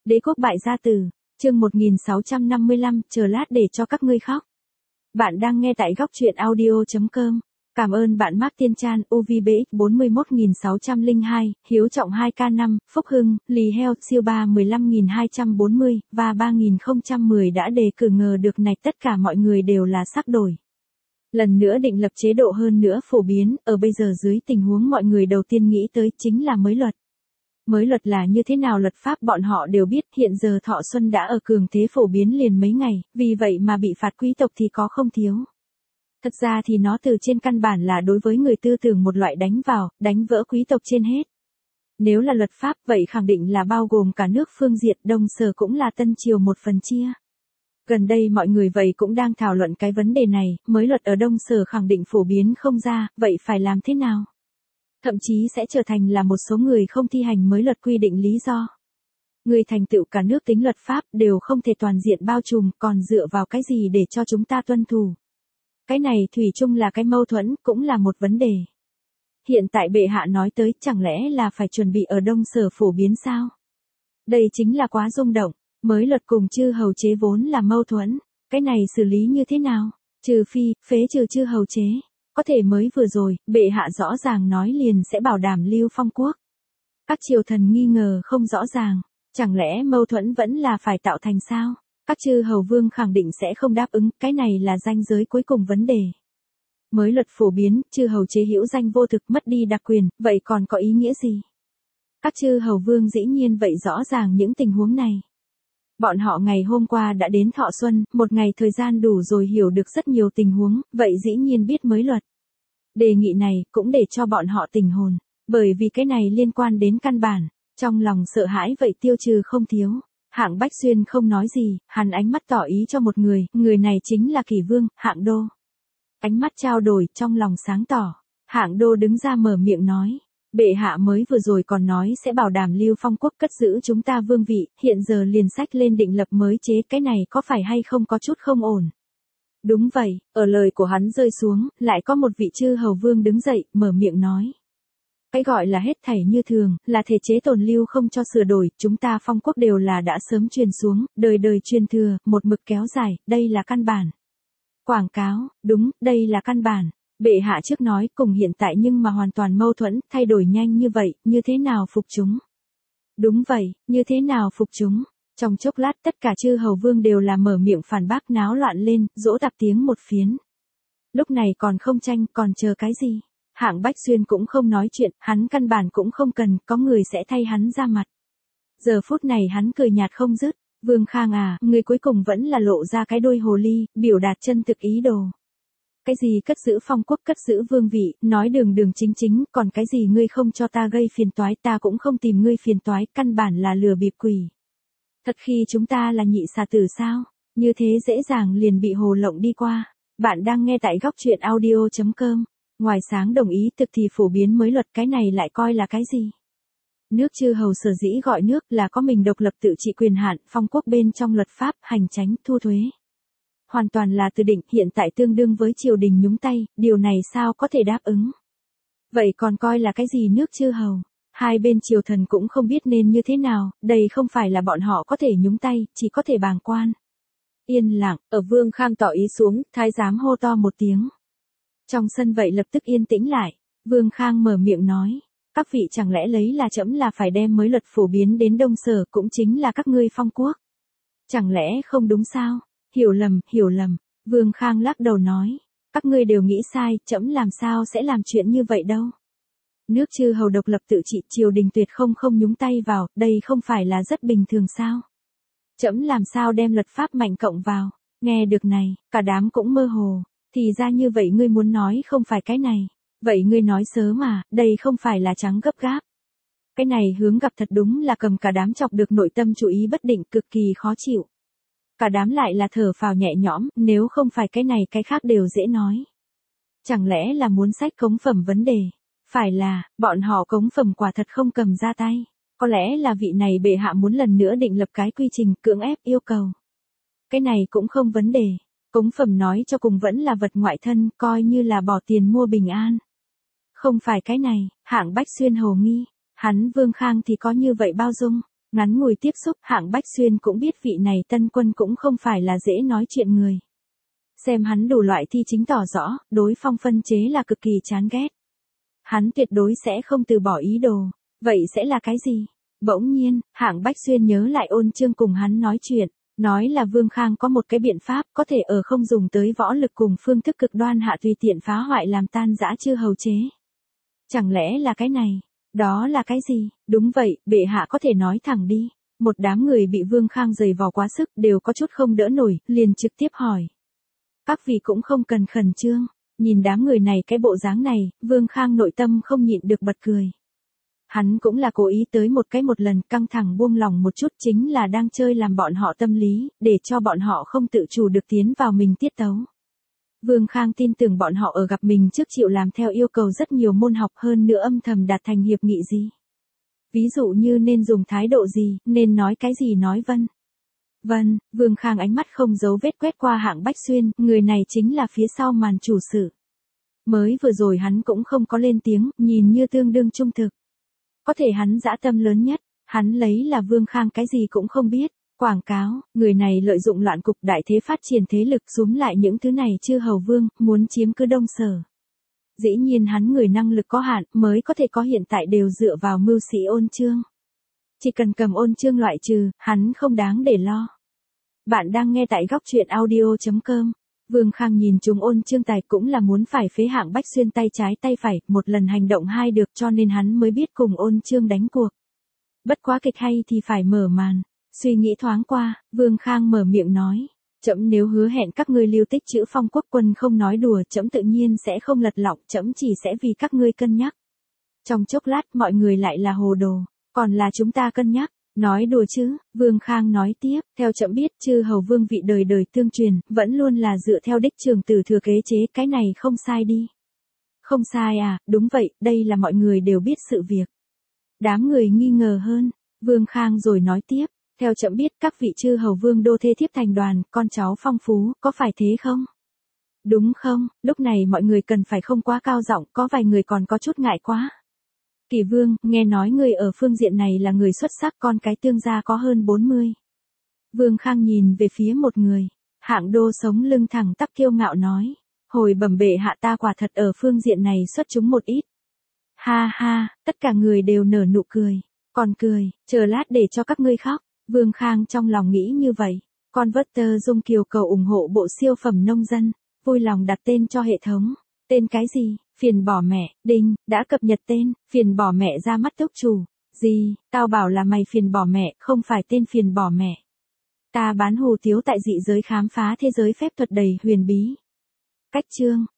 Đế quốc bại gia tử, chương 1655, chờ lát để cho các ngươi khóc. Bạn đang nghe tại góc truyện audio.com. Cảm ơn bạn Martin Chan, UVBX 41602, Hiếu Trọng 2K5, Phúc Hưng, Lì Heo, Siêu 3 15240, và 3010 đã đề cử ngờ được này tất cả mọi người đều là sắc đổi. Lần nữa định lập chế độ hơn nữa phổ biến, ở bây giờ dưới tình huống mọi người đầu tiên nghĩ tới chính là mới luật. Mới luật là như thế nào luật pháp bọn họ đều biết, hiện giờ Thọ Xuân đã ở cường thế phổ biến liền mấy ngày, vì vậy mà bị phạt quý tộc thì có không thiếu. Thật ra thì nó từ trên căn bản là đối với người tư tưởng một loại đánh vào, đánh vỡ quý tộc trên hết. Nếu là luật pháp vậy khẳng định là bao gồm cả nước phương diện, Đông Sở cũng là Tân Triều một phần chia. Gần đây mọi người vậy cũng đang thảo luận cái vấn đề này, mới luật ở Đông Sở khẳng định phổ biến không ra, vậy phải làm thế nào? Thậm chí sẽ trở thành là một số người không thi hành mới luật quy định lý do. Người thành tựu cả nước tính luật pháp đều không thể toàn diện bao trùm, còn dựa vào cái gì để cho chúng ta tuân thủ? Cái này thủy chung là cái mâu thuẫn, cũng là một vấn đề. Hiện tại bệ hạ nói tới, chẳng lẽ là phải chuẩn bị ở Đông Sở phổ biến sao? Đây chính là quá rung động, mới luật cùng chư hầu chế vốn là mâu thuẫn, cái này xử lý như thế nào? Trừ phi, phế trừ chư hầu chế. Có thể mới vừa rồi, bệ hạ rõ ràng nói liền sẽ bảo đảm lưu phong quốc. Các triều thần nghi ngờ không rõ ràng, chẳng lẽ mâu thuẫn vẫn là phải tạo thành sao? Các chư hầu vương khẳng định sẽ không đáp ứng, cái này là ranh giới cuối cùng vấn đề. Mới luật phổ biến, chư hầu chế hữu danh vô thực mất đi đặc quyền, vậy còn có ý nghĩa gì? Các chư hầu vương dĩ nhiên vậy rõ ràng những tình huống này. Bọn họ ngày hôm qua đã đến Thọ Xuân, một ngày thời gian đủ rồi hiểu được rất nhiều tình huống, vậy dĩ nhiên biết mới luật. Đề nghị này cũng để cho bọn họ tỉnh hồn, bởi vì cái này liên quan đến căn bản, trong lòng sợ hãi vậy tiêu trừ không thiếu. Hạng Bách Xuyên không nói gì, hắn ánh mắt tỏ ý cho một người này chính là Kỷ Vương, Hạng Đô. Ánh mắt trao đổi, trong lòng sáng tỏ, Hạng Đô đứng ra mở miệng nói. Bệ hạ mới vừa rồi còn nói sẽ bảo đảm lưu phong quốc cất giữ chúng ta vương vị, hiện giờ liền sách lên định lập mới chế, cái này có phải hay không có chút không ổn? Đúng vậy, ở lời của hắn rơi xuống, lại có một vị chư hầu vương đứng dậy, mở miệng nói. Cái gọi là hết thảy như thường, là thể chế tồn lưu không cho sửa đổi, chúng ta phong quốc đều là đã sớm truyền xuống, đời đời truyền thừa, một mực kéo dài, đây là căn bản. Quảng cáo, đúng, đây là căn bản. Bệ hạ trước nói cùng hiện tại nhưng mà hoàn toàn mâu thuẫn, thay đổi nhanh như vậy, như thế nào phục chúng? Đúng vậy, như thế nào phục chúng? Trong chốc lát tất cả chư hầu vương đều là mở miệng phản bác náo loạn lên, dỗ tạp tiếng một phiến. Lúc này còn không tranh, còn chờ cái gì? Hạng Bách Xuyên cũng không nói chuyện, hắn căn bản cũng không cần, có người sẽ thay hắn ra mặt. Giờ phút này hắn cười nhạt không dứt, Vương Khang à, người cuối cùng vẫn là lộ ra cái đuôi hồ ly, biểu đạt chân thực ý đồ. Cái gì cất giữ phong quốc cất giữ vương vị, nói đường đường chính chính, còn cái gì ngươi không cho ta gây phiền toái, ta cũng không tìm ngươi phiền toái, căn bản là lừa bịp quỷ. Thật khi chúng ta là nhị xà tử sao, như thế dễ dàng liền bị hồ lộng đi qua. Bạn đang nghe tại góc truyện audio.com. Ngoài sáng đồng ý thực thì phổ biến mới luật, cái này lại coi là cái gì? Nước chư hầu sở dĩ gọi nước là có mình độc lập tự trị quyền hạn, phong quốc bên trong luật pháp, hành chánh, thu thuế. Hoàn toàn là tự định, hiện tại tương đương với triều đình nhúng tay, điều này sao có thể đáp ứng? Vậy còn coi là cái gì nước chư hầu? Hai bên triều thần cũng không biết nên như thế nào, đây không phải là bọn họ có thể nhúng tay, chỉ có thể bàng quan. Yên lặng, ở Vương Khang tỏ ý xuống, thái giám hô to một tiếng. Trong sân vậy lập tức yên tĩnh lại, Vương Khang mở miệng nói. Các vị chẳng lẽ lấy là trẫm là phải đem mới luật phổ biến đến Đông Sở, cũng chính là các ngươi phong quốc. Chẳng lẽ không đúng sao? Hiểu lầm, Vương Khang lắc đầu nói. Các ngươi đều nghĩ sai, trẫm làm sao sẽ làm chuyện như vậy đâu. Nước chư hầu độc lập tự trị, triều đình tuyệt không nhúng tay vào, đây không phải là rất bình thường sao? Trẫm làm sao đem luật pháp mạnh cộng vào? Nghe được này, cả đám cũng mơ hồ. Thì ra như vậy ngươi muốn nói không phải cái này. Vậy ngươi nói sớm mà, đây không phải là trắng gấp gáp. Cái này hướng gặp thật đúng là cầm cả đám chọc được nội tâm chú ý bất định, cực kỳ khó chịu. Cả đám lại là thở phào nhẹ nhõm, nếu không phải cái này cái khác đều dễ nói. Chẳng lẽ là muốn sách cống phẩm vấn đề? Phải là, bọn họ cống phẩm quả thật không cầm ra tay. Có lẽ là vị này bệ hạ muốn lần nữa định lập cái quy trình cưỡng ép yêu cầu. Cái này cũng không vấn đề. Cống phẩm nói cho cùng vẫn là vật ngoại thân, coi như là bỏ tiền mua bình an. Không phải cái này, Hạng Bách Xuyên hồ nghi. Hắn Vương Khang thì có như vậy bao dung. Ngắn ngủi tiếp xúc, Hạng Bách Xuyên cũng biết vị này tân quân cũng không phải là dễ nói chuyện người. Xem hắn đủ loại thi chính tỏ rõ, đối Phong phân chế là cực kỳ chán ghét. Hắn tuyệt đối sẽ không từ bỏ ý đồ. Vậy sẽ là cái gì? Bỗng nhiên, Hạng Bách Xuyên nhớ lại Ôn Chương cùng hắn nói chuyện. Nói là Vương Khang có một cái biện pháp có thể ở không dùng tới võ lực cùng phương thức cực đoan hạ tùy tiện phá hoại làm tan rã chư hầu chế. Chẳng lẽ là cái này? Đó là cái gì? Đúng vậy, bệ hạ có thể nói thẳng đi. Một đám người bị Vương Khang giày vò quá sức đều có chút không đỡ nổi, liền trực tiếp hỏi. Các vị cũng không cần khẩn trương. Nhìn đám người này cái bộ dáng này, Vương Khang nội tâm không nhịn được bật cười. Hắn cũng là cố ý tới một lần căng thẳng buông lòng một chút, chính là đang chơi làm bọn họ tâm lý, để cho bọn họ không tự chủ được tiến vào mình tiết tấu. Vương Khang tin tưởng bọn họ ở gặp mình trước chịu làm theo yêu cầu rất nhiều môn học, hơn nữa âm thầm đạt thành hiệp nghị gì. Ví dụ như nên dùng thái độ gì, nên nói cái gì nói vâng. Vâng, Vương Khang ánh mắt không giấu vết quét qua Hạng Bách Xuyên, người này chính là phía sau màn chủ sự. Mới vừa rồi hắn cũng không có lên tiếng, nhìn như tương đương trung thực. Có thể hắn dã tâm lớn nhất, hắn lấy là Vương Khang cái gì cũng không biết. Quảng cáo, người này lợi dụng loạn cục đại thế phát triển thế lực, súm lại những thứ này chư hầu vương, muốn chiếm cứ Đông Sở. Dĩ nhiên hắn người năng lực có hạn, mới có thể có hiện tại đều dựa vào mưu sĩ Ôn Chương. Chỉ cần cầm Ôn Chương loại trừ, hắn không đáng để lo. Bạn đang nghe tại góc truyện audio.com. Vương Khang nhìn chúng Ôn Chương tài cũng là muốn phải phế Hạng Bách Xuyên tay trái tay phải, một lần hành động hai được, cho nên hắn mới biết cùng Ôn Chương đánh cuộc. Bất quá kịch hay thì phải mở màn. Suy nghĩ thoáng qua, Vương Khang mở miệng nói. Trẫm nếu hứa hẹn các ngươi lưu tích chữ Phong quốc quân không nói đùa, trẫm tự nhiên sẽ không lật lọng, trẫm chỉ sẽ vì các ngươi cân nhắc. Trong chốc lát mọi người lại là hồ đồ, còn là chúng ta cân nhắc. Nói đùa chứ, Vương Khang nói tiếp, theo trẫm biết chư hầu vương vị đời đời tương truyền, vẫn luôn là dựa theo đích trường tử thừa kế chế, cái này không sai đi. Không sai à, đúng vậy, đây là mọi người đều biết sự việc. Đám người nghi ngờ hơn, Vương Khang rồi nói tiếp, theo trẫm biết các vị chư hầu vương đô thê thiếp thành đoàn, con cháu phong phú, có phải thế không? Đúng không, lúc này mọi người cần phải không quá cao giọng, có vài người còn có chút ngại quá. Kỳ Vương, nghe nói người ở phương diện này là người xuất sắc, con cái tương gia có hơn 40. Vương Khang nhìn về phía một người, Hạng Đô sống lưng thẳng tắp kiêu ngạo nói, hồi bẩm bệ hạ ta quả thật ở phương diện này xuất chúng một ít. Ha ha, tất cả người đều nở nụ cười, còn cười, chờ lát để cho các ngươi khóc. Vương Khang trong lòng nghĩ như vậy, Converter Dung Kiều cầu ủng hộ bộ siêu phẩm nông dân, vui lòng đặt tên cho hệ thống. Tên cái gì? Phiền bỏ mẹ, đinh, đã cập nhật tên, phiền bỏ mẹ ra mắt túc chủ. Gì, tao bảo là mày phiền bỏ mẹ, không phải tên phiền bỏ mẹ. Ta bán hủ tiếu tại dị giới khám phá thế giới phép thuật đầy huyền bí. Cách chương.